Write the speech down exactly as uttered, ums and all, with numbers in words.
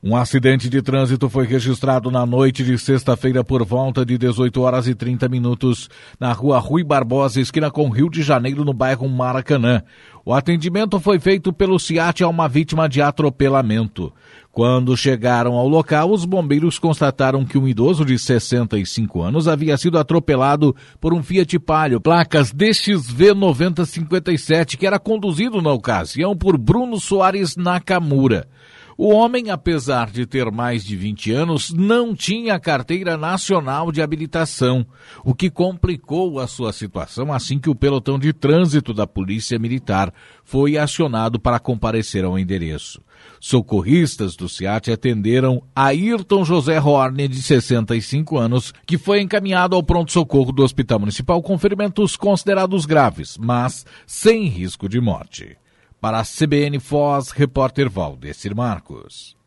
Um acidente de trânsito foi registrado na noite de sexta-feira por volta de dezoito horas e trinta minutos na rua Rui Barbosa, esquina com Rio de Janeiro, no bairro Maracanã. O atendimento foi feito pelo SIAT a uma vítima de atropelamento. Quando chegaram ao local, os bombeiros constataram que um idoso de sessenta e cinco anos havia sido atropelado por um Fiat Palio, placas D X V nove zero cinco sete, que era conduzido na ocasião por Bruno Soares Nakamura. O homem, apesar de ter mais de vinte anos, não tinha carteira nacional de habilitação, o que complicou a sua situação assim que o pelotão de trânsito da Polícia Militar foi acionado para comparecer ao endereço. Socorristas do SIAT atenderam Ayrton José Horne, de sessenta e cinco anos, que foi encaminhado ao pronto-socorro do Hospital Municipal com ferimentos considerados graves, mas sem risco de morte. Para a C B N Foz, repórter Valdecir Marcos.